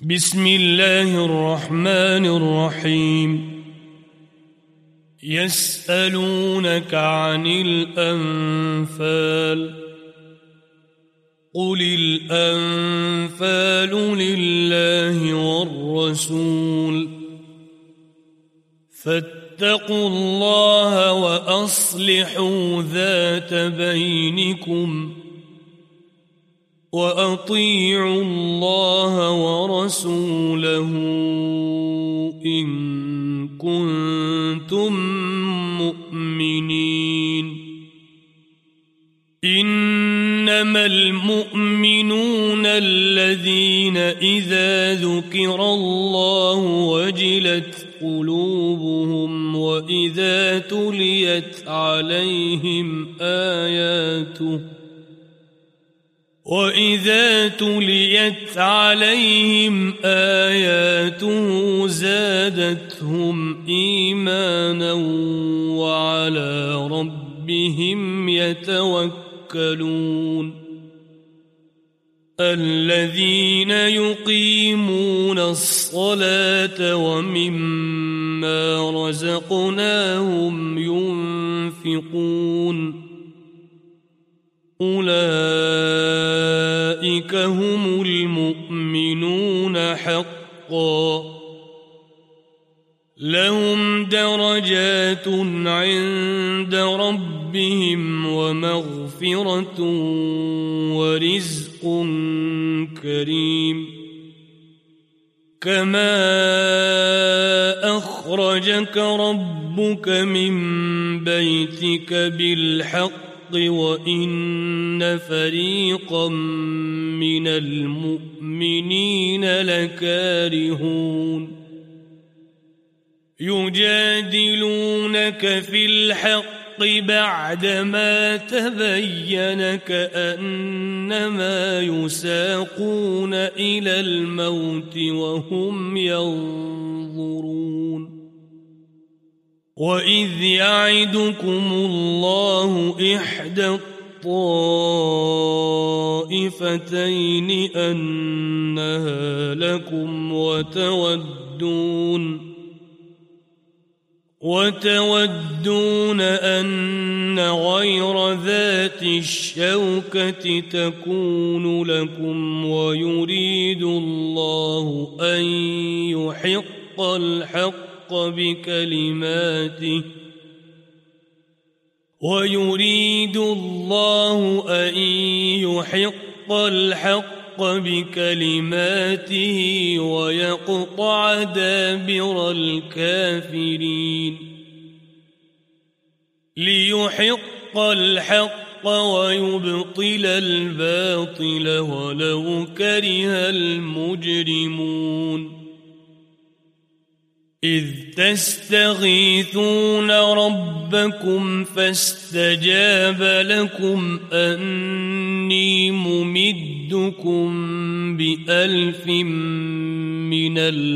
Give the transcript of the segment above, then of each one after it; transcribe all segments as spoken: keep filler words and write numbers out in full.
بسم الله الرحمن الرحيم. يسألونك عن الأنفال قل الأنفال لله والرسول فاتقوا الله وأصلحوا ذات بينكم وأطيعوا الله ورسوله إن كنتم مؤمنين. إنما المؤمنون الذين إذا ذكر الله وجلت قلوبهم وإذا تليت عليهم آياته وإذا تليت عليهم آياته زادتهم إيمانا وعلى ربهم يتوكلون. الذين يقيمون الصلاة ومما رزقناهم ينفقون أولئك هم المؤمنون حقا لهم درجات عند ربهم ومغفرة ورزق كريم. كما أخرجك ربك من بيتك بالحق وإن فريقا من المؤمنين لكارهون يجادلونك في الحق بعدما تبين كأنما يساقون إلى الموت وهم ينظرون. وإذ يعدكم الله إحدى الطائفتين أنها لكم وتودون وتودون أن غير ذات الشوكة تكون لكم ويريد الله أن يحق الحق بكلماته ويريد الله أن يحق الحق بكلماته ويقطع دابر الكافرين. ليحق الحق ويبطل الباطل ولو كره المجرمون. إذ تستغيثون ربكم فاستجاب لكم أني ممدكم بألف من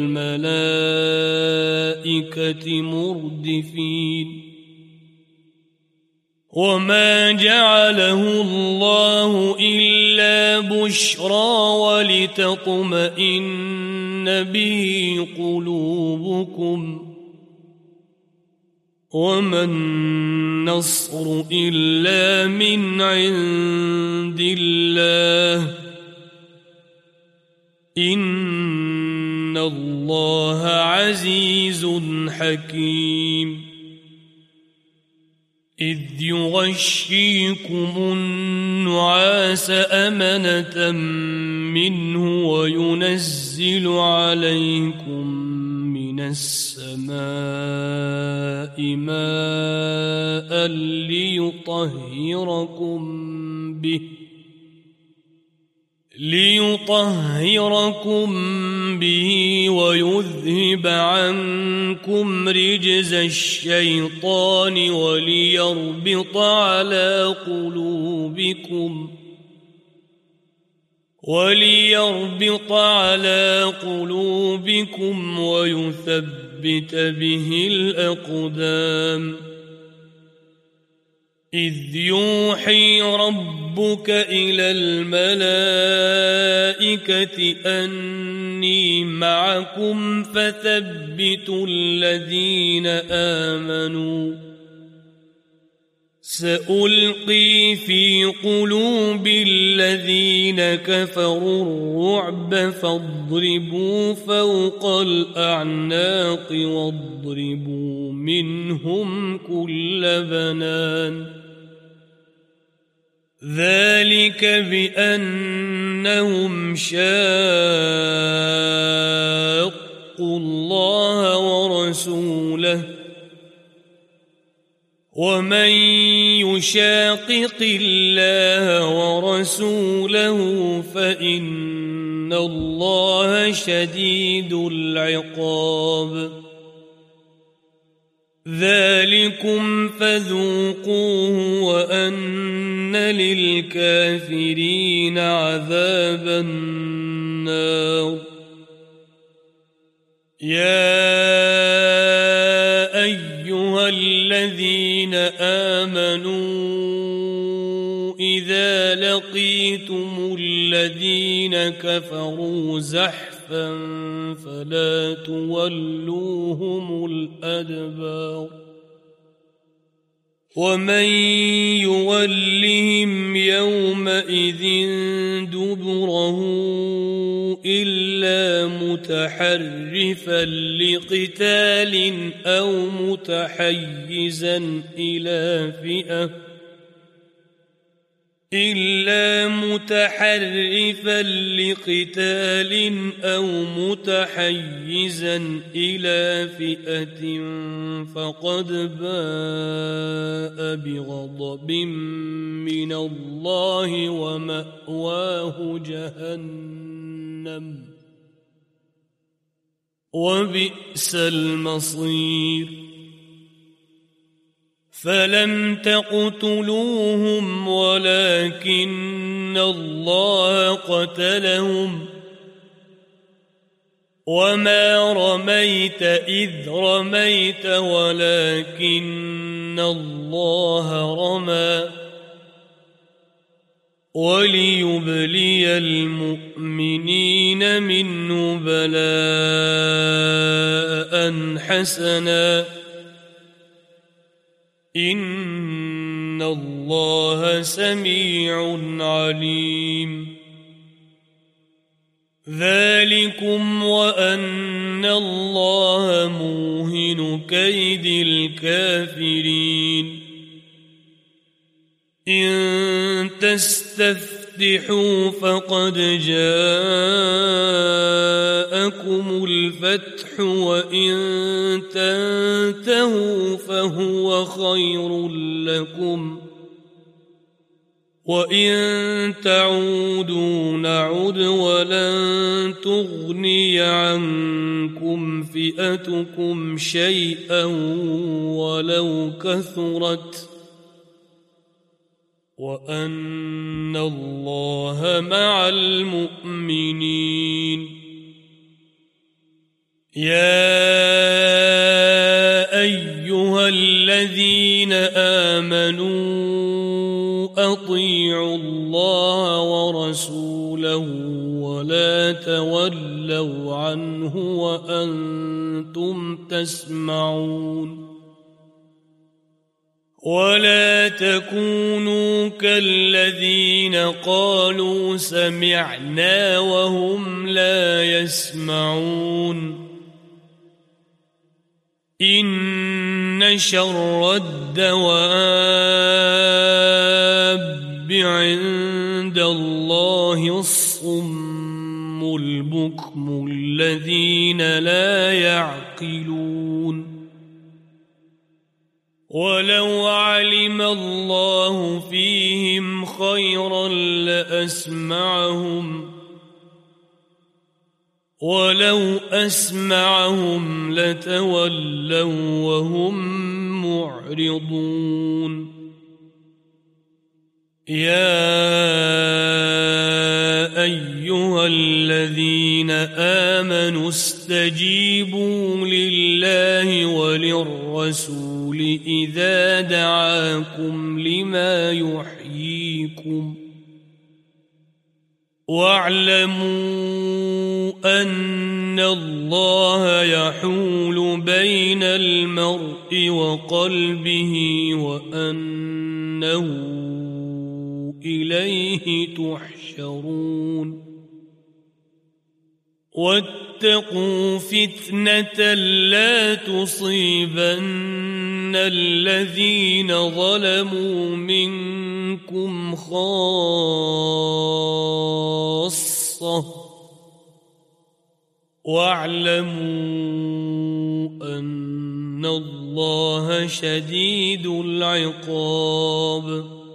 الملائكة مردفين. وما جعله الله إلا بشرى ولتطمئن به قلوبكم وما النصر إلا من عند الله إن الله عزيز حكيم. إذ يغشيكم النعاس أمنة منه وينزل عليكم من السماء ماء ليطهركم به ليطهركم به ويذهب عنكم رجز الشيطان وليربط على قلوبكم وليربط على قلوبكم ويثبت به الأقدام. إذ يوحي ربك إلى الملائكة أني معكم فثبتوا الذين آمنوا سألقي في قلوب الذين كفروا الرعب فاضربوا فوق الأعناق واضربوا منهم كل بنان ذلك بأنهم شاقوا الله ورسوله ومن يشاقق الله ورسوله فإن الله شديد العقاب ذلكم فذوقوه وأن للكافرين عذاب النار يا أيها الذين آمنوا إذا لقيتم الذين كفروا زحفا فلا تولوهم الأدبار ومن يولهم يومئذ دبره إلا متحرفا لقتال أو متحيزا إلى فئة إلا متحرفا لقتال أو متحيزا إلى فئة فقد باء بغضب من الله ومأواه جهنم وبئس المصير فلم تقتلوهم ولكن الله قتلهم وما رميت إذ رميت ولكن الله رمى وليبلي المؤمنين منه بلاء حسنا إن الله سميع عليم ذلكم وأن الله موهن كيد الكافرين إن تستفتحوا فقد جاءكم الفتح وإن تنتهوا فهو خير لكم وإن تعودوا نعد ولن تغني عنكم فئتكم شيئا ولو كثرت وأن الله مع المؤمنين يا أيها الذين آمنوا أطيعوا الله ورسوله ولا تولوا عنه وأنتم تسمعون ولا تكونوا كالذين قالوا سمعنا وهم لا يسمعون إن شر الدواب عند الله الصم البكم الذين لا يعقلون ولو علم الله فيهم خيرا لأسمعهم ولو أسمعهم لتولوا وهم معرضون يا أيها الذين آمنوا استجيبوا لله وللرسول الرسول إذا دعاكم لما يحييكم واعلموا أن الله يحول بين المرء وقلبه وأنه إليه تحشرون واتقوا فتنة لا تصيبن الذين ظلموا منكم خاصة واعلموا أن الله شديد العقاب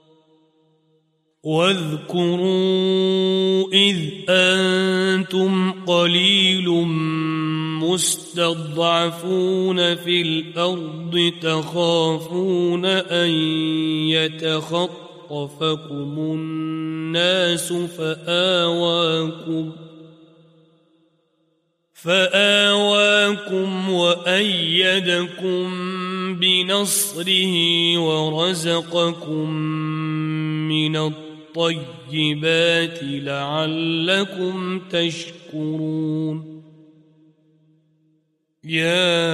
واذكروا إذ أنتم قليل مستضعفون في الأرض تخافون أن يتخطفكم الناس فآواكم فآواكم وأيدكم بنصره ورزقكم من الطيبات لعلكم تشكرون يا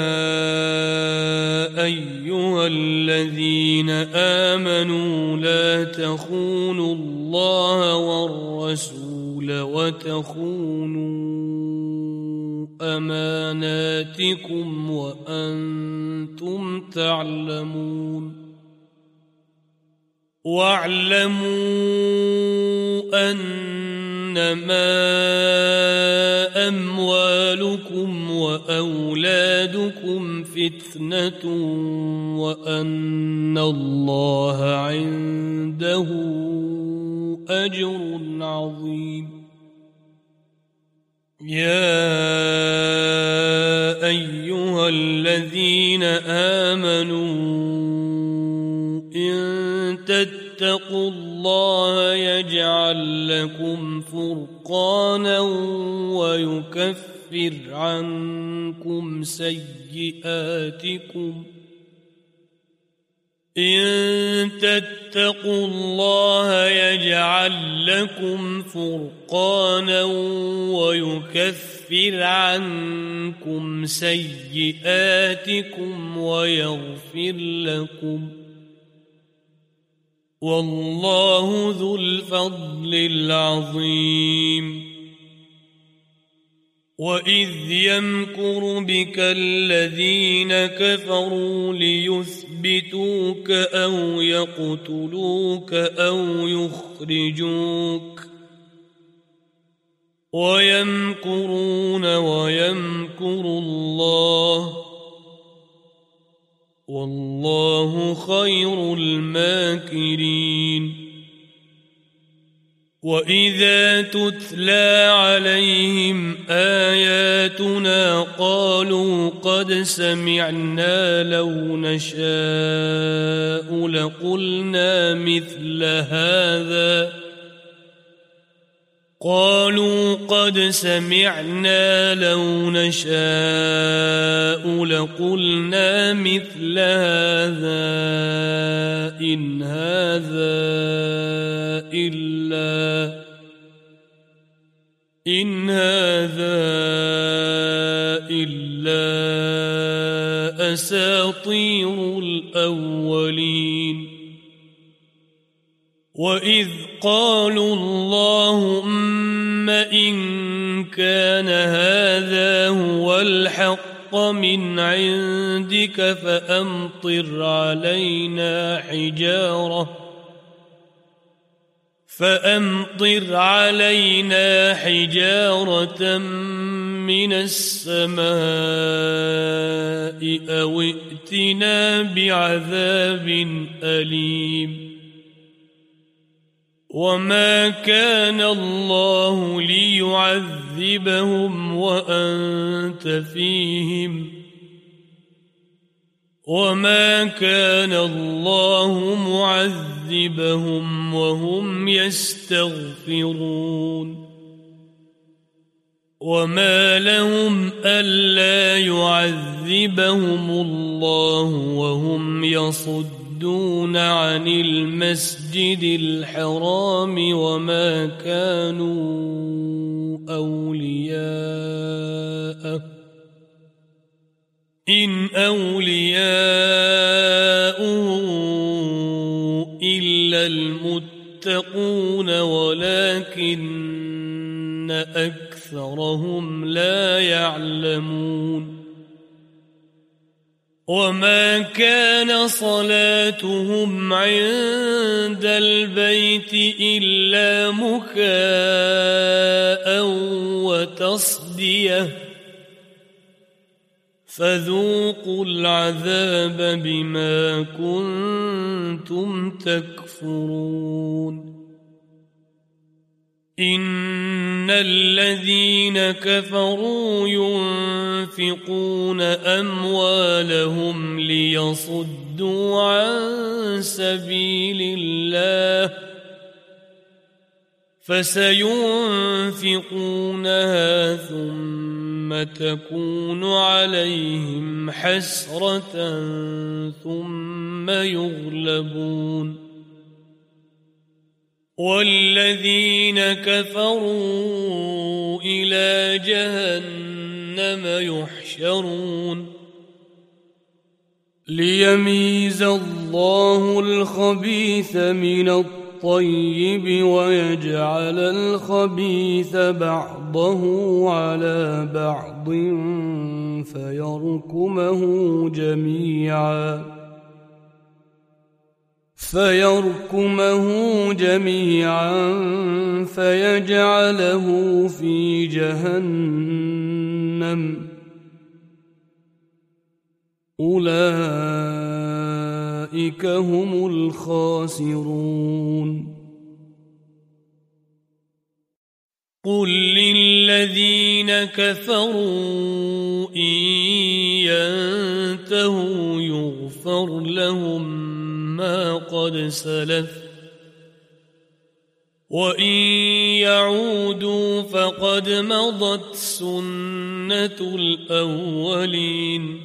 أيها الذين آمنوا لا تخونوا الله والرسول وتخونوا أماناتكم وأنتم تعلمون واعلموا أنما أموالكم وأولادكم فتنة وأن الله عنده أجر عظيم يا أيها الذين آمنوا إن تتقوا الله يجعل لكم فرقانا ويكفر عنكم سيئاتكم إن تتقوا الله يجعل لكم فرقانا ويكفر عنكم سيئاتكم ويغفر لكم والله ذو الفضل العظيم وإذ يمكر بك الذين كفروا ليثبتوك أو يقتلوك أو يخرجوك ويمكرون ويمكر الله والله خير الماكرين وإذا تتلى عليهم آياتنا قالوا قد سمعنا لو نشاء لقلنا مثل هذا قالوا قد سمعنا لو نشاء لقلنا مثل هذا إن هذا إلا إن هذا إلا أساطير الأولين وإذ قالوا اللهم إن كان هذا هو الحق من عندك فأمطر علينا حجارة فأمطر علينا حجارة من السماء أو ائتنا بعذاب أليم وما كان الله ليعذبهم وأنت فيهم وما كان الله معذبهم وهم يستغفرون وما لهم ألا يعذبهم الله وهم يصدون عن المسجد الحرام وما كانوا أولياءه إن أولياؤه إلا المتقون ولكن أكثرهم لا يعلمون وما كان صلاتهم عند البيت إلا مكاء وتصدية فذوقوا العذاب بما كنتم تكفرون إن الذين كفروا ينفقون أموالهم ليصدوا عن سبيل الله فسينفقونها ثم تكون عليهم حسرة ثم يغلبون والذين كفروا إلى جهنم يحشرون ليميز الله الخبيث من الطيب ويجعل الخبيث بعضه على بعض فيركمه جميعا فيركمه جميعا فيجعله في جهنم أولئك هم الخاسرون قل للذين كفروا إن ينتهوا يغفر لهم ما قد سلف وإن يعودوا فقد مضت سنة الأولين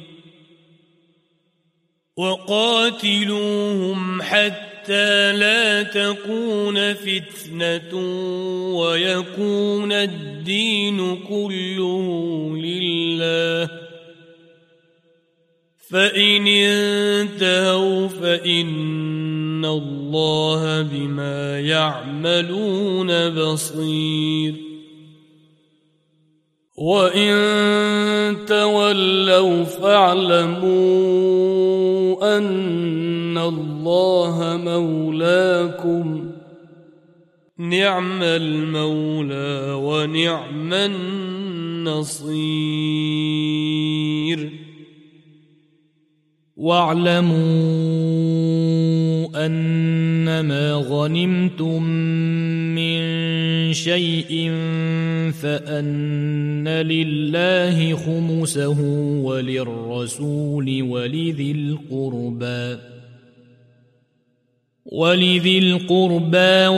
وقاتلوهم حتى لا تكون فتنة ويكون الدين كله لله فإن انتهوا فإن الله بما يعملون بصير وإن تولوا فاعلموا أن الله مولاكم نعم المولى ونعم النصير واعلموا أنما غنمتم من شيء فأن لله خمسه وللرسول ولذي القربى ولذي القربى